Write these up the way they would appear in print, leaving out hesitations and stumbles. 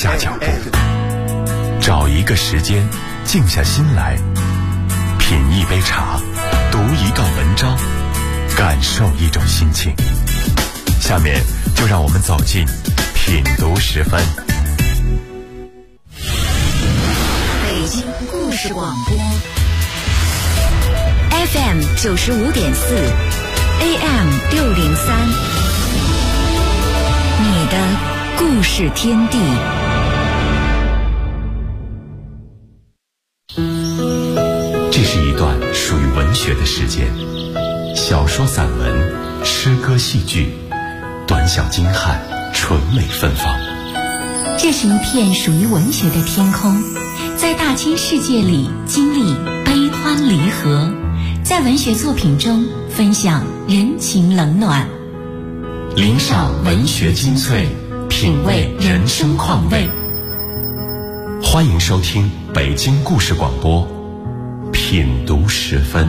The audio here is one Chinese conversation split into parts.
下脚步，找一个时间静下心来，品一杯茶，读一段文章，感受一种心情。下面就让我们走进品读10分。 北京故事广播 FM 95.4 AM 603，你的故事天地。 这是一段属于文学的时间，小说、散文、诗歌、戏剧，短小精悍，纯美芬芳。 这是一片属于文学的天空，在大千世界里经历悲欢离合，在文学作品中分享人情冷暖， 领赏文学精粹，品味人生况味。欢迎收听北京故事广播品读10分。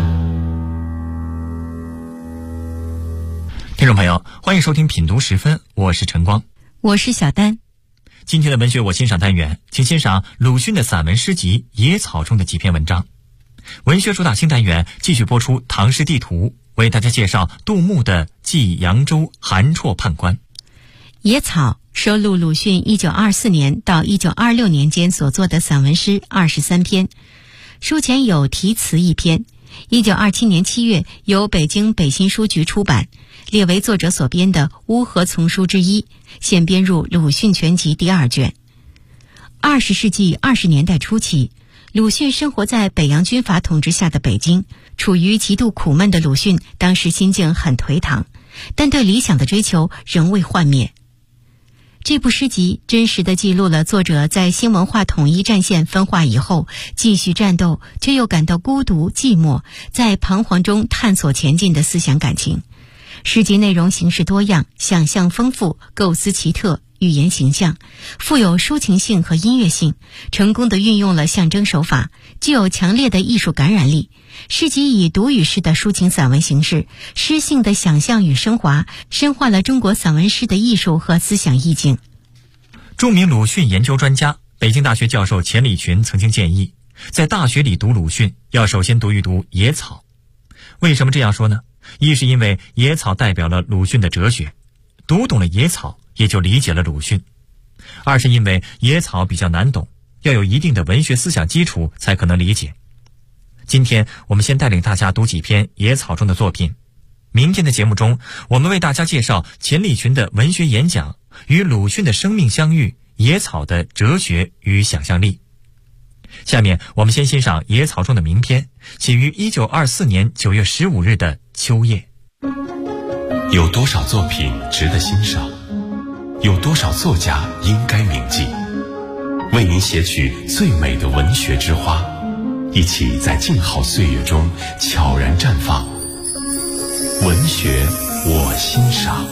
听众朋友，欢迎收听品读10分，我是晨光， 我是小丹。 今天的文学我欣赏单元，请欣赏鲁迅的散文诗集《野草》中的几篇文章。文学主打新单元继续播出唐诗地图，为大家介绍杜牧的《寄扬州韩绰判官》。 野草收录鲁迅1924年到1926年间所作的散文诗23篇，书前有题词1篇，1927年7月由北京北新书局出版，列为作者所编的乌合丛书之一，现编入鲁迅全集第2卷。20世纪20年代初期，鲁迅生活在北洋军阀统治下的北京，处于极度苦闷的鲁迅当时心境很颓唐，但对理想的追求仍未幻灭。这部诗集真实地记录了作者在新文化统一战线分化以后继续战斗，却又感到孤独寂寞，在彷徨中探索前进的思想感情。诗集内容形式多样，想象丰富，构思奇特，语言形象，富有抒情性和音乐性，成功地运用了象征手法，具有强烈的艺术感染力。诗集以读语式的抒情散文形式，诗性的想象与升华，深化了中国散文诗的艺术和思想意境。 著名鲁迅研究专家、北京大学教授钱理群曾经建议，在大学里读鲁迅，要首先读一读《野草》。为什么这样说呢？一是因为《野草》代表了鲁迅的哲学，读懂了《野草》，也就理解了鲁迅；二是因为《野草》比较难懂，要有一定的文学思想基础才可能理解。今天我们先带领大家读几篇《野草》中的作品，明天的节目中，我们为大家介绍钱理群的文学演讲与鲁迅的生命相遇，《野草》的哲学与想象力。下面我们先欣赏《野草》中的名篇，起于1924年9月15日的秋夜。 有多少作品值得欣赏？有多少作家应该铭记？为您写取最美的文学之花，一起在静好岁月中悄然绽放。文学我欣赏。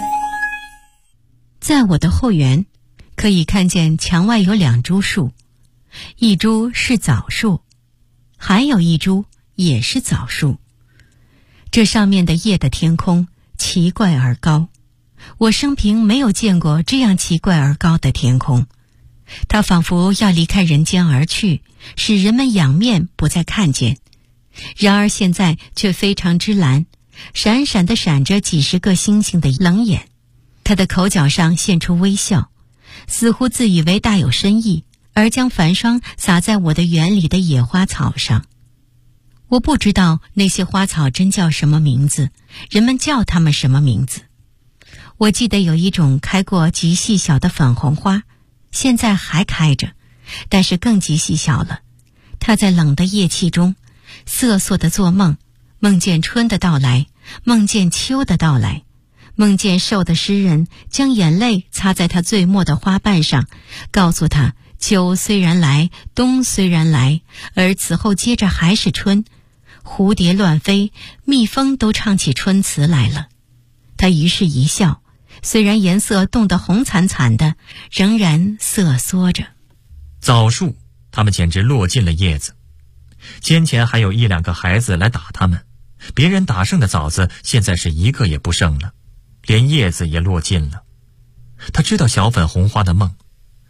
在我的后园，可以看见墙外有2株树，一株是枣树，还有一株也是枣树。这上面的夜的天空奇怪而高，我生平没有见过这样奇怪而高的天空。它仿佛要离开人间而去，使人们仰面不再看见。然而现在却非常之蓝，闪闪地闪着几十个星星的冷眼。他的口角上现出微笑，似乎自以为大有深意，而将繁霜洒在我的园里的野花草上。我不知道那些花草真叫什么名字，人们叫它们什么名字。我记得有一种开过极细小的粉红花，现在还开着，但是更极细小了。它在冷的夜气中瑟瑟地做梦，梦见春的到来，梦见秋的到来，梦见瘦的诗人将眼泪擦在他最末的花瓣上，告诉他秋虽然来，冬虽然来，而此后接着还是春。蝴蝶乱飞，蜜蜂都唱起春词来了。他于是一笑，虽然颜色冻得红惨惨的，仍然瑟缩着。 枣树，它们简直落尽了叶子。先前还有1-2个孩子来打它们，别人打剩的枣子现在是一个也不剩了，连叶子也落尽了。他知道小粉红花的梦，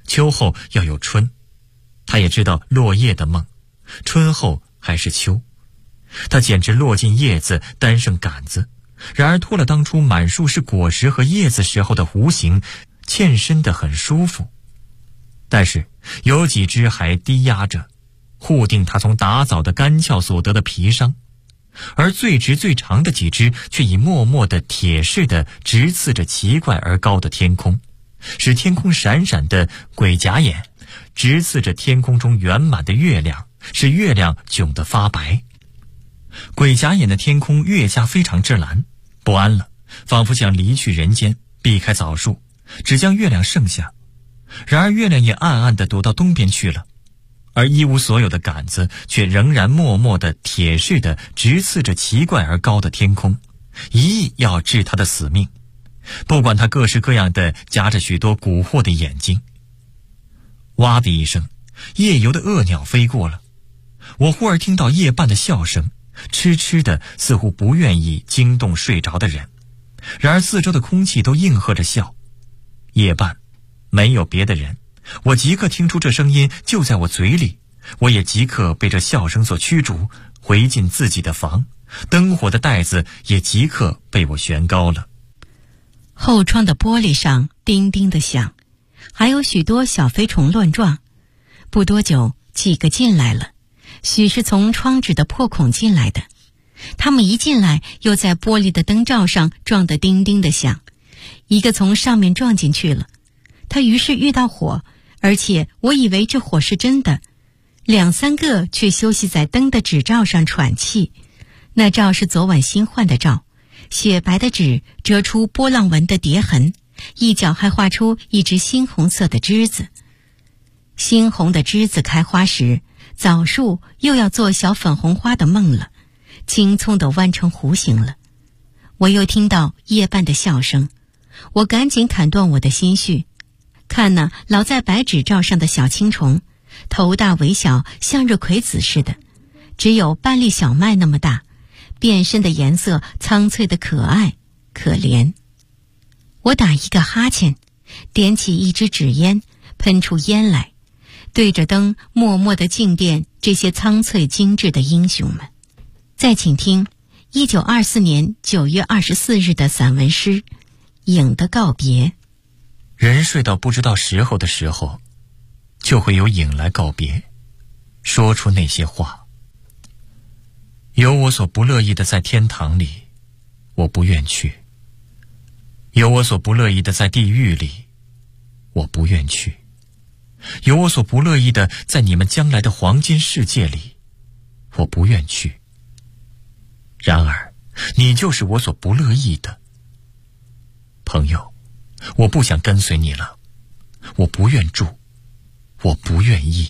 秋后要有春。他也知道落叶的梦，春后还是秋。他简直落尽叶子，单剩杆子，然而脱了当初满树是果实和叶子时候的弧形，欠身得很舒服。但是有几只还低压着，护定他从打枣的干翘所得的皮伤，而最直最长的几只却已默默地铁似的直刺着奇怪而高的天空，使天空闪闪的鬼甲眼直刺着天空中圆满的月亮，使月亮窘得发白。鬼甲眼的天空越加非常之蓝，不安了，仿佛想离去人间，避开枣树，只将月亮剩下。然而月亮也暗暗地躲到东边去了，而一无所有的杆子却仍然默默地铁似的直刺着奇怪而高的天空，一意要治他的死命，不管他各式各样的夹着许多蛊惑的眼睛。哇的一声，夜游的恶鸟飞过了。我忽而听到夜半的笑声，痴痴的，似乎不愿意惊动睡着的人，然而四周的空气都应和着笑。夜半没有别的人，我即刻听出这声音就在我嘴里，我也即刻被这笑声所驱逐，回进自己的房，灯火的带子也即刻被我悬高了。 后窗的玻璃上叮叮的响，还有许多小飞虫乱撞。不多久，几个进来了，许是从窗纸的破孔进来的。他们一进来，又在玻璃的灯罩上撞得叮叮的响。一个从上面撞进去了，他于是遇到火，而且我以为这火是真的。2、3个却休息在灯的纸罩上喘气，那罩是昨晚新换的罩，雪白的纸折出波浪纹的叠痕，一角还画出一只猩红色的枝子。猩红的枝子开花时，枣树又要做小粉红花的梦了，青葱地弯成弧形了。我又听到夜半的笑声，我赶紧砍断我的心绪，看那老在白纸罩上的小青虫，头大尾小，向日葵子似的，只有半粒小麦那么大，变身的颜色苍翠的可爱可怜。我打一个哈欠，点起一支纸烟，喷出烟来，对着灯默默地敬奠这些苍翠精致的英雄们。再请听1924年9月24日的散文诗《影的告别》。 人睡到不知道时候的时候，就会有影来告别，说出那些话。有我所不乐意的在天堂里，我不愿去；有我所不乐意的在地狱里，我不愿去；有我所不乐意的在你们将来的黄金世界里，我不愿去。然而你就是我所不乐意的。朋友，我不想跟随你了，我不愿住，我不愿意。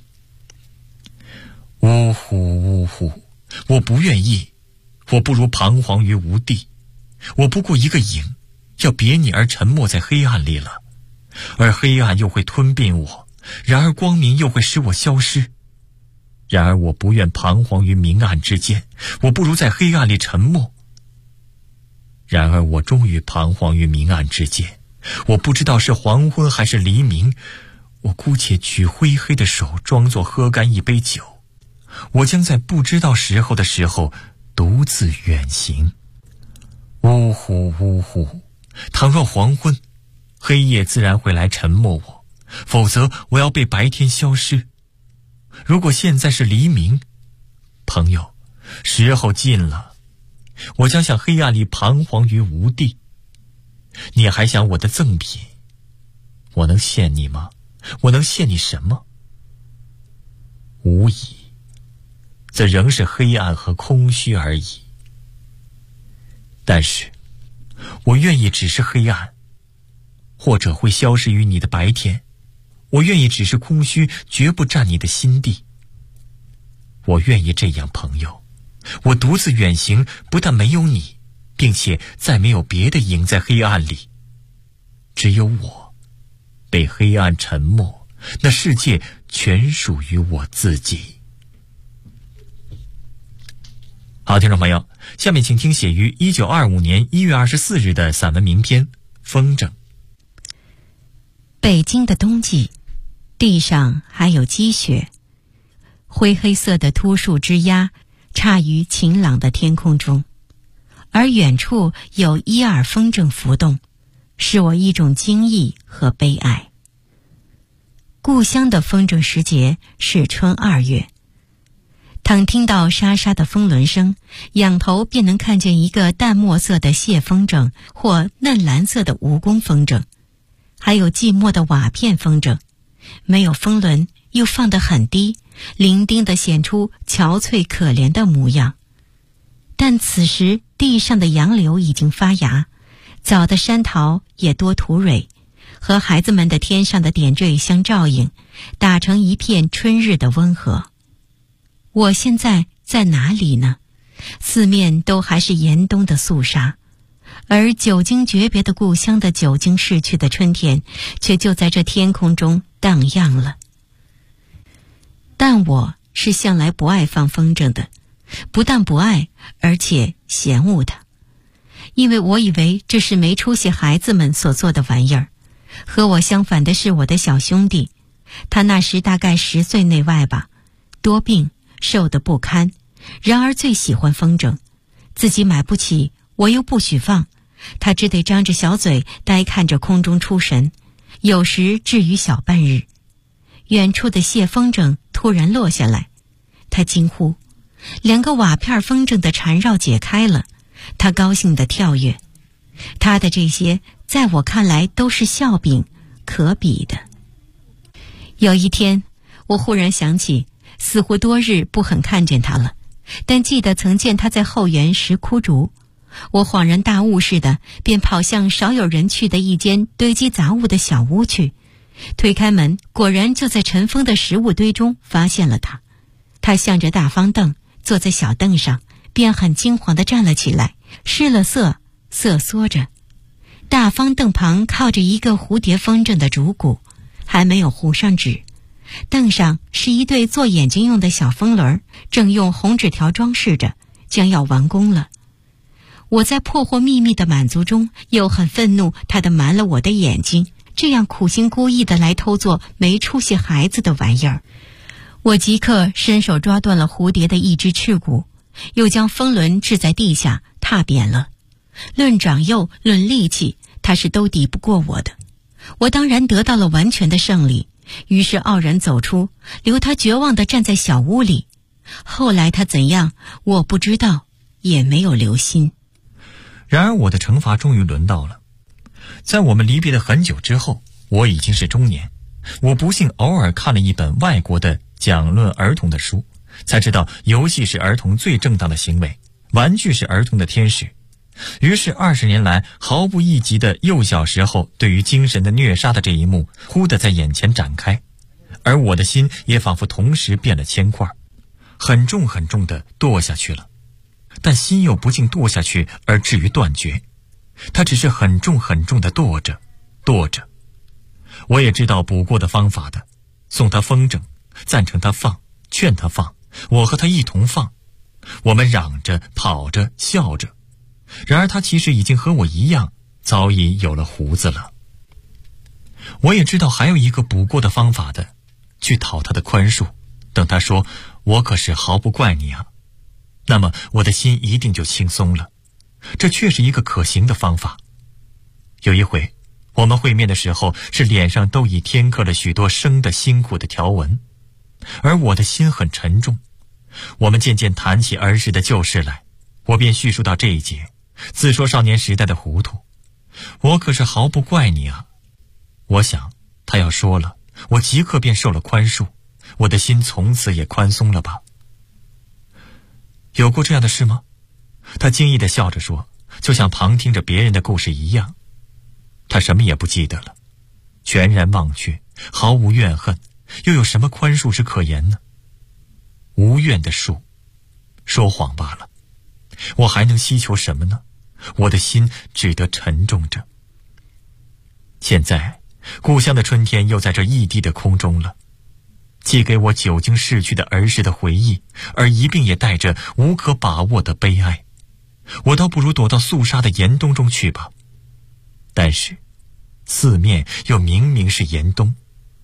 呜呼呜呼，我不愿意，我不如彷徨于无地。我不过一个影，要别你而沉没在黑暗里了，而黑暗又会吞并我，然而光明又会使我消失。然而我不愿彷徨于明暗之间，我不如在黑暗里沉没。然而我终于彷徨于明暗之间，我不知道是黄昏还是黎明。我姑且举灰黑的手，装作喝干一杯酒，我将在不知道时候的时候独自远行。呜呼呜呼，倘若黄昏，黑夜自然会来沉没我，否则我要被白天消失。如果现在是黎明，朋友，时候近了，我将向黑暗里彷徨于无地。你还想我的赠品？我能献你吗？我能献你什么？无疑，这仍是黑暗和空虚而已。但是我愿意只是黑暗，或者会消失于你的白天。我愿意只是空虚，绝不占你的心地。我愿意这样，朋友。我独自远行，不但没有你，并且再没有别的影在黑暗里，只有我被黑暗沉没，那世界全属于我自己。好，听众朋友，下面请听写于1925年1月24日的散文名篇《风筝》。 北京的冬季， 地上还有积雪，灰黑色的秃树枝桠插于晴朗的天空中，而远处有1、2风筝浮动，使我一种惊异和悲哀。故乡的风筝时节是春2月，倘听到沙沙的风轮声，仰头便能看见一个淡墨色的蟹风筝或嫩蓝色的蜈蚣风筝，还有寂寞的瓦片风筝，没有风轮，又放得很低，伶仃地显出憔悴可怜的模样。但此时地上的杨柳已经发芽，早的山桃也多吐蕊，和孩子们的天上的点缀相照应，打成一片春日的温和。我现在在哪里呢？四面都还是严冬的肃杀，而久经诀别的故乡的久经逝去的春天，却就在这天空中荡漾了。但我是向来不爱放风筝的，不但不爱，而且嫌恶它，因为我以为这是没出息孩子们所做的玩意儿。和我相反的是我的小兄弟，他那时大概10岁内外吧，多病，瘦得不堪，然而最喜欢风筝，自己买不起，我又不许放，他只得张着小嘴呆看着空中出神，有时至于小半日。远处的蟹风筝突然落下来，他惊呼，2个瓦片风筝的缠绕解开了，他高兴地跳跃。他的这些在我看来都是笑柄，可比的。有一天我忽然想起，似乎多日不肯看见他了，但记得曾见他在后园拾枯竹。我恍然大悟似的，便跑向少有人去的一间堆积杂物的小屋去，推开门，果然就在尘封的食物堆中发现了他。他向着大方凳坐在小凳上，便很惊惶地站了起来，失了色，瑟缩着。大方凳旁靠着一个蝴蝶风筝的竹骨，还没有糊上纸。凳上是一对做眼睛用的小风轮，正用红纸条装饰着，将要完工了。我在破获秘密的满足中，又很愤怒他的瞒了我的眼睛，这样苦心孤诣地来偷做没出息孩子的玩意儿。我即刻伸手抓断了蝴蝶的一只翅骨，又将风轮掷在地下踏扁了。论长幼，论力气，他是都敌不过我的。我当然得到了完全的胜利，于是傲然走出，留他绝望地站在小屋里。后来他怎样，我不知道，也没有留心。 然而我的惩罚终于轮到了。在我们离别的很久之后，我已经是中年，我不幸偶尔看了一本外国的讲论儿童的书，才知道游戏是儿童最正当的行为，玩具是儿童的天使。于是20年来毫不易及的幼小时候对于精神的虐杀的这一幕忽地在眼前展开，而我的心也仿佛同时变了铅块，很重很重地堕下去了。但心又不竟堕下去而至于断绝，它只是很重很重地堕着堕着。我也知道补过的方法的，送他风筝，赞成他放，劝他放，我和他一同放，我们嚷着跑着笑着。然而他其实已经和我一样，早已有了胡子了。我也知道还有一个补过的方法的，去讨他的宽恕，等他说我可是毫不怪你啊，那么我的心一定就轻松了。这确是一个可行的方法。有一回我们会面的时候，是脸上都已添刻了许多生的辛苦的条纹，而我的心很沉重。我们渐渐谈起儿时的旧事来，我便叙述到这一节，自说少年时代的糊涂。我可是毫不怪你啊。我想他要说了，我即刻便受了宽恕，我的心从此也宽松了吧。有过这样的事吗？他惊异地笑着说，就像旁听着别人的故事一样。他什么也不记得了，全然忘却，毫无怨恨，又有什么宽恕是可言呢？无怨的恕，说谎罢了。我还能希求什么呢？我的心只得沉重着。现在故乡的春天又在这异地的空中了，寄给我久经逝去的儿时的回忆，而一并也带着无可把握的悲哀。我倒不如躲到肃杀的严冬中去吧。但是四面又明明是严冬，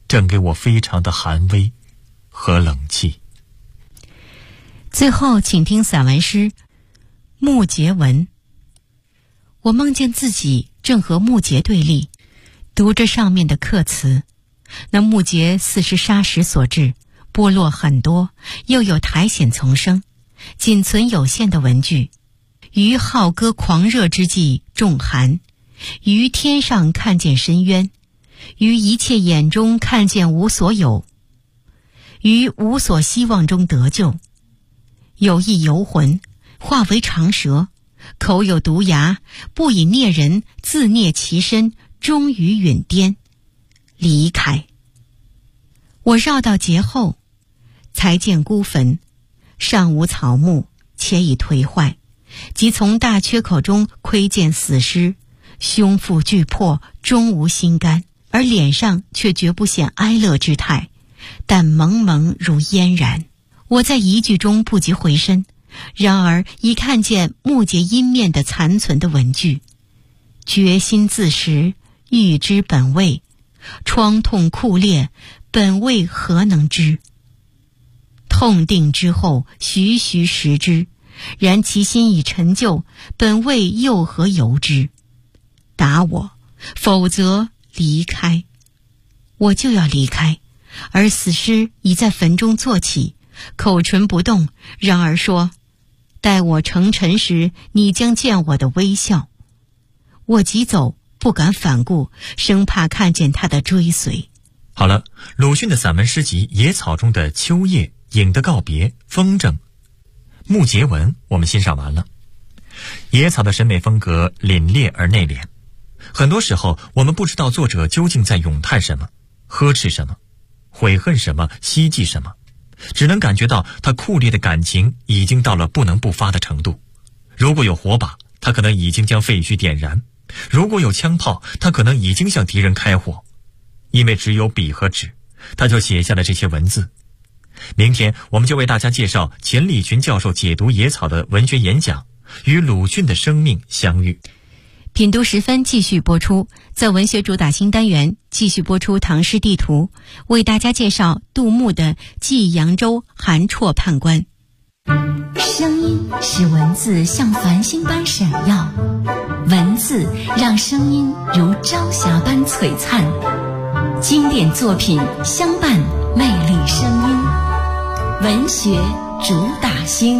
正给我非常的寒微和冷气。 最后请听散文诗《木结文》。我梦见自己正和木结对立，读着上面的刻词。那木结似是砂石所制，剥落很多，又有苔藓丛生，仅存有限的文句。于浩歌狂热之际重寒，于天上看见深渊，于一切眼中看见无所有，于无所希望中得救。有一游魂，化为长蛇，口有毒牙，不以啮人，自啮其身，终于陨颠离开。我绕到节后，才见孤坟，上无草木，且已颓坏，即从大缺口中窥见死尸，胸腹俱破，终无心肝，而脸上却绝不显哀乐之态，但蒙蒙如嫣然。我在一句中不及回身，然而已看见木结阴面的残存的文句：决心自食，欲知本味，疮痛酷烈，本味何能知？痛定之后，徐徐食之，然其心已陈旧，本味又何由之？答我，否则离开。我就要离开，而死尸已在坟中坐起，口唇不动，然而说：待我成尘时，你将见我的微笑。我急走，不敢反顾，生怕看见他的追随。 好了，鲁迅的散文诗集《野草》中的秋夜、影的告别、风筝、木结文我们欣赏完了。野草的审美风格凛冽而内敛，很多时候我们不知道作者究竟在咏叹什么，呵斥什么，悔恨什么，希冀什么，只能感觉到他酷烈的感情已经到了不能不发的程度。如果有火把，他可能已经将废墟点燃；如果有枪炮，他可能已经向敌人开火。因为只有笔和纸，他就写下了这些文字。明天我们就为大家介绍钱理群教授解读野草的文学演讲，与鲁迅的生命相遇。 品读时分继续播出，在文学主打新单元继续播出唐诗地图，为大家介绍杜牧的《寄扬州韩绰判官》。 声音使文字像繁星般闪耀，文字让声音如朝霞般璀璨。经典作品相伴，魅力声音，文学主打星。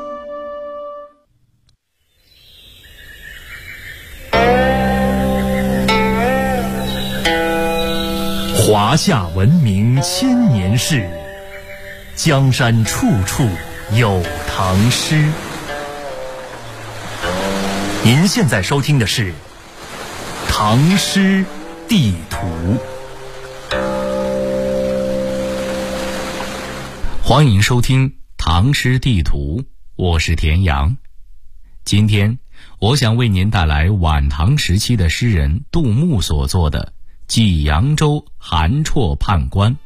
华夏文明千年事，江山处处有唐诗。您现在收听的是《唐诗地图》。欢迎收听《唐诗地图》，我是田阳。今天我想为您带来晚唐时期的诗人杜牧所作的《寄扬州韩绰判官》。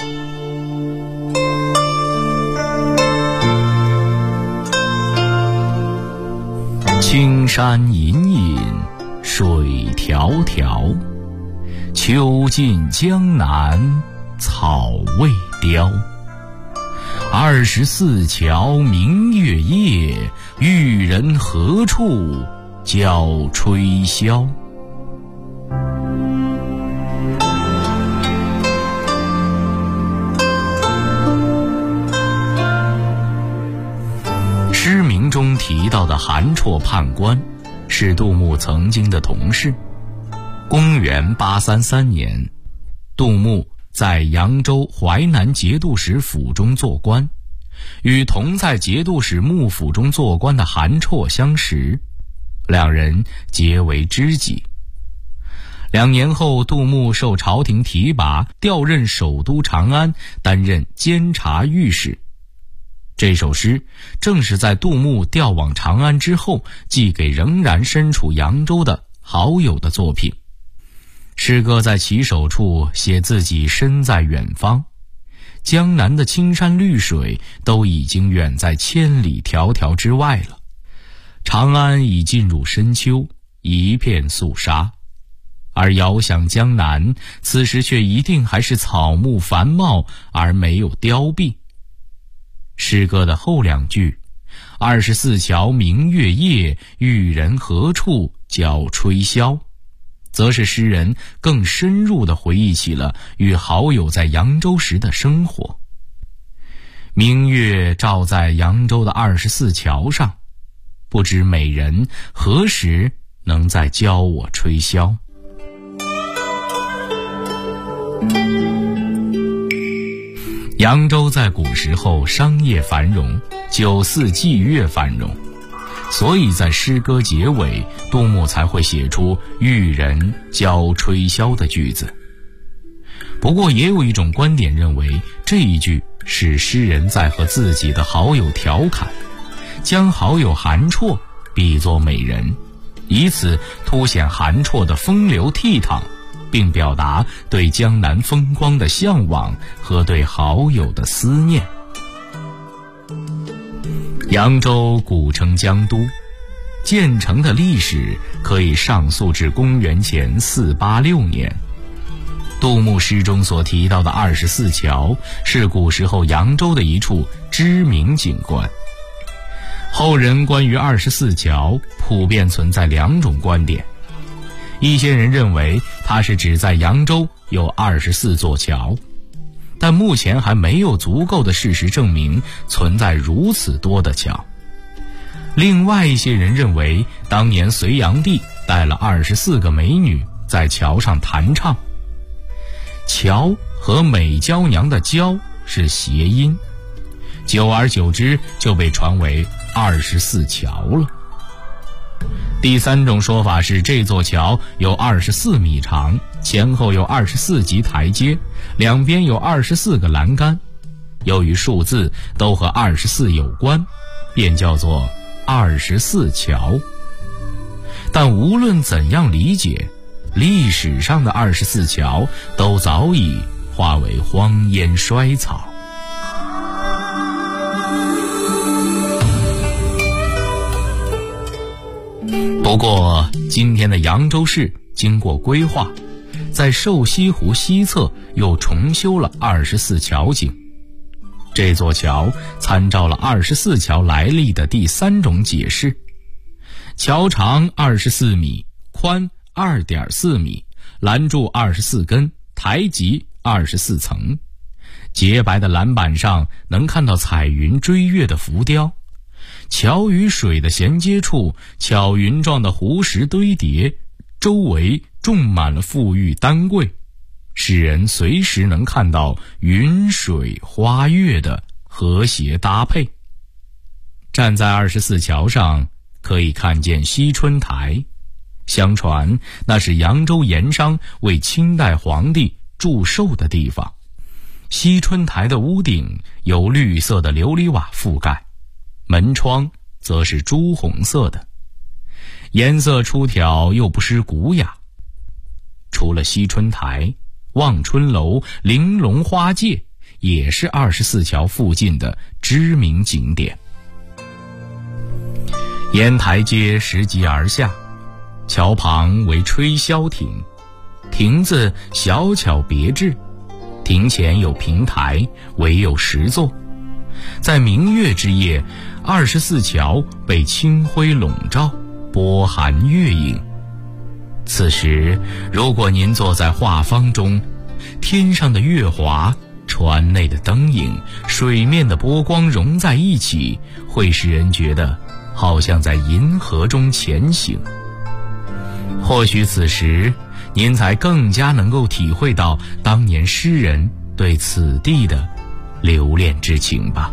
青山隐隐水迢迢，秋尽江南草未凋。24桥明月夜，玉人何处教吹箫？诗名中提到的韩绰判官是杜牧曾经的同事。公元833年，杜牧在扬州淮南节度使府中做官，与同在节度使幕府中做官的韩绰相识，两人结为知己。2年后，杜牧受朝廷提拔，调任首都长安，担任监察御史。这首诗正是在杜牧调往长安之后，寄给仍然身处扬州的好友的作品。诗歌在起手处写自己身在远方，江南的青山绿水都已经远在千里迢迢之外了，长安已进入深秋，一片肃杀， 而遥想江南，此时却一定还是草木繁茂而没有凋敝。诗歌的后两句，24桥明月夜，玉人何处教吹箫，则是诗人更深入地回忆起了与好友在扬州时的生活。明月照在扬州的24桥上，不知美人何时能再教我吹箫。扬州在古时候商业繁荣，酒肆妓乐繁荣，所以在诗歌结尾，杜牧才会写出玉人教吹箫的句子。不过也有一种观点认为，这一句是诗人在和自己的好友调侃，将好友韩绰比作美人，以此凸显韩绰的风流倜傥，并表达对江南风光的向往和对好友的思念。扬州古称江都，建成的历史可以上溯至公元前486年。杜牧诗中所提到的24桥是古时候扬州的一处知名景观。后人关于24桥普遍存在两种观点，一些人认为它是指在扬州有24座桥，但目前还没有足够的事实证明存在如此多的桥。另外一些人认为，当年隋炀帝带了24个美女在桥上弹唱，桥和美娇娘的娇是谐音，久而久之就被传为24桥了。第三种说法是，这座桥有24米长，前后有24级台阶，两边有24个栏杆，由于数字都和24有关，便叫做24桥。但无论怎样理解，历史上的24桥都早已化为荒烟衰草。不过今天的扬州市经过规划，在瘦西湖西侧又重修了24桥井。这座桥参照了24桥来历的第三种解释，桥长24米，宽2.4米，栏柱24根，台基24层。洁白的栏板上能看到彩云追月的浮雕，桥与水的衔接处，巧云状的湖石堆叠，周围种满了馥郁丹桂，使人随时能看到云水花月的和谐搭配。站在24桥上，可以看见惜春台，相传那是扬州盐商为清代皇帝祝寿的地方。惜春台的屋顶由绿色的琉璃瓦覆盖，门窗则是朱红色的，颜色出挑又不失古雅。除了惜春台，望春楼、玲珑花界也是24桥附近的知名景点。沿台阶拾级而下，桥旁为吹箫亭，亭子小巧别致，亭前有平台，围有10座。在明月之夜，24桥被清辉笼罩，波含月影。此时如果您坐在画舫中，天上的月华、船内的灯影、水面的波光融在一起，会使人觉得好像在银河中前行。或许此时您才更加能够体会到当年诗人对此地的留恋之情吧。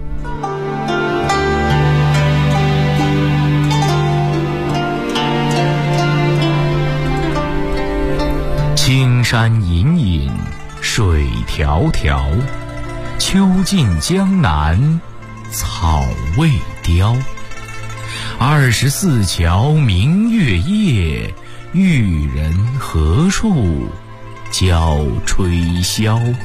青山隐隐，水迢迢，秋尽江南，草未凋。24桥明月夜，玉人何处教吹箫。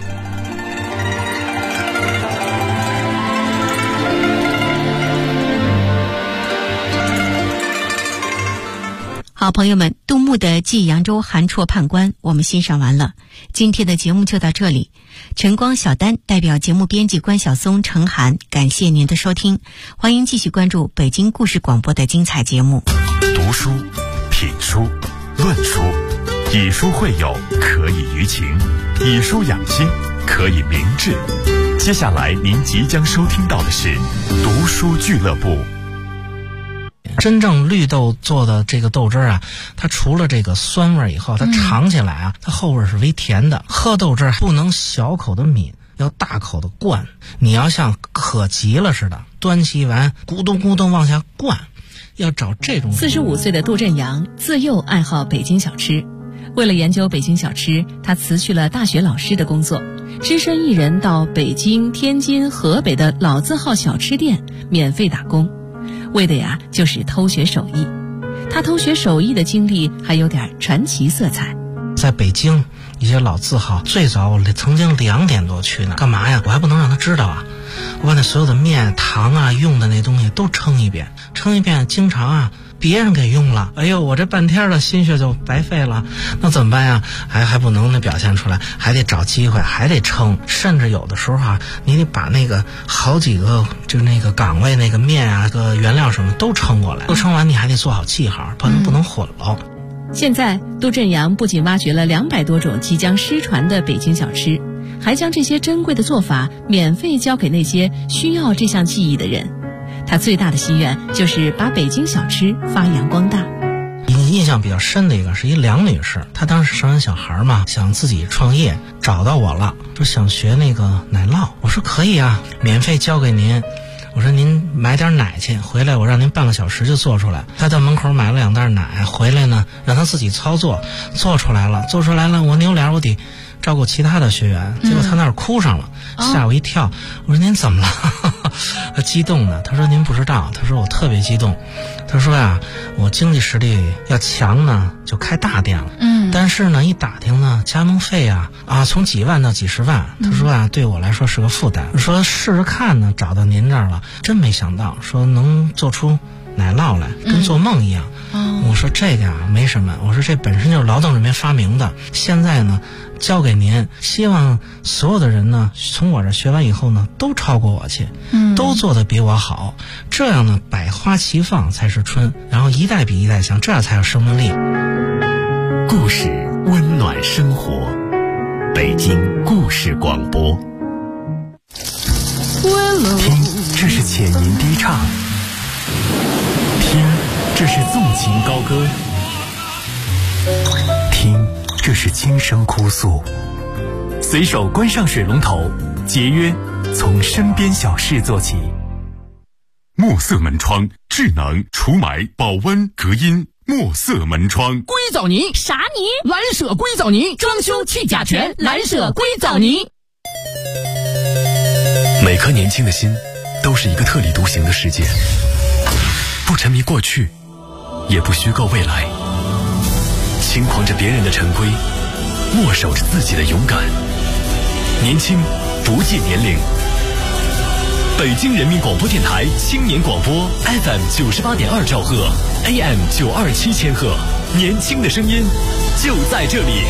好，朋友们，杜牧的《寄扬州韩绰判官》我们欣赏完了，今天的节目就到这里。晨光小丹代表节目编辑关晓松、程涵，感谢您的收听，欢迎继续关注北京故事广播的精彩节目。 读书、品书、论书，以书会友，可以娱情；以书养心，可以明志。接下来您即将收听到的是读书俱乐部。 真正绿豆做的这个豆汁儿啊，它除了这个酸味以后，它尝起来啊，它后味是微甜的。喝豆汁儿不能小口的抿，要大口的灌。你要像渴急了似的，端起碗咕咚咕咚往下灌，要找这种。 45岁的杜振阳自幼爱好北京小吃，为了研究北京小吃，他辞去了大学老师的工作，只身一人到北京、天津、河北的老字号小吃店免费打工。为的呀，就是偷学手艺。他偷学手艺的经历还有点传奇色彩。 在北京一些老字号，最早我曾经2点多去呢，干嘛呀？我还不能让他知道啊！我把那所有的面、糖啊、用的那东西都称一遍，经常啊别人给用了，哎呦，我这半天的心血就白费了，那怎么办呀？还不能那表现出来，还得找机会，还得称，甚至有的时候啊，你得把那个好几个就那个岗位那个面啊、个原料什么都称过来，都称完你还得做好记号，不能混了。 现在杜振阳不仅挖掘了200多种即将失传的北京小吃，还将这些珍贵的做法免费教给那些需要这项技艺的人。他最大的心愿就是把北京小吃发扬光大。 印象比较深的一个是一梁女士，她当时生完小孩嘛，想自己创业，找到我了，说想学那个奶酪。我说可以啊，免费教给您。我说您买点奶去，回来我让您半个小时就做出来。他到门口买了2袋奶，回来呢让他自己操作，做出来了，我扭脸我得照顾其他的学员，结果他那儿哭上了，吓我一跳。我说您怎么了？他激动的，他说您不知道，他说我特别激动。他说呀，我经济实力要强呢，就开大店了。但是呢，一打听呢，加盟费啊从几万到几十万。他说啊，对我来说是个负担。说试试看呢，找到您这儿了，真没想到，说能做出奶酪来，跟做梦一样。我说这个啊没什么，我说这本身就是劳动人民发明的，现在呢交给您，希望所有的人呢从我这学完以后呢都超过我去，都做得比我好，这样呢百花齐放才是春，然后一代比一代强，这样才有生命力。 故事温暖生活，北京故事广播。听，这是浅吟低唱；听，这是纵情高歌；听，这是轻声哭诉。随手关上水龙头，节约从身边小事做起。墨色门窗，智能除霾、保温、隔音。墨色门窗， 硅藻泥啥泥？蓝舍硅藻泥，装修去甲醛，蓝舍硅藻泥。 每颗年轻的心都是一个特立独行的世界，不沉迷过去，也不虚构未来，轻狂着别人的陈规，握守着自己的勇敢。年轻不计年龄。北京人民广播电台青年广播 FM 98.2兆赫 AM 927千赫，年轻的声音就在这里。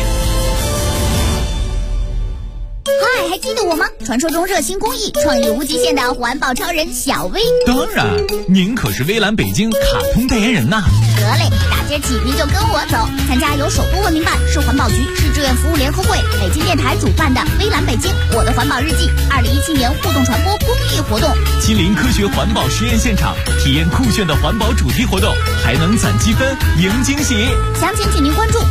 嗨，还记得我吗？传说中热心公益、创意无极限的环保超人小薇。 当然，您可是微蓝北京卡通代言人呐。 得嘞，大街起您就跟我走，参加由首都文明办、市环保局、市志愿服务联合会、北京电台主办的微蓝北京我的环保日记2017年互动传播公益活动， 亲临科学环保实验现场，体验酷炫的环保主题活动，还能攒积分赢惊喜。 详情请您关注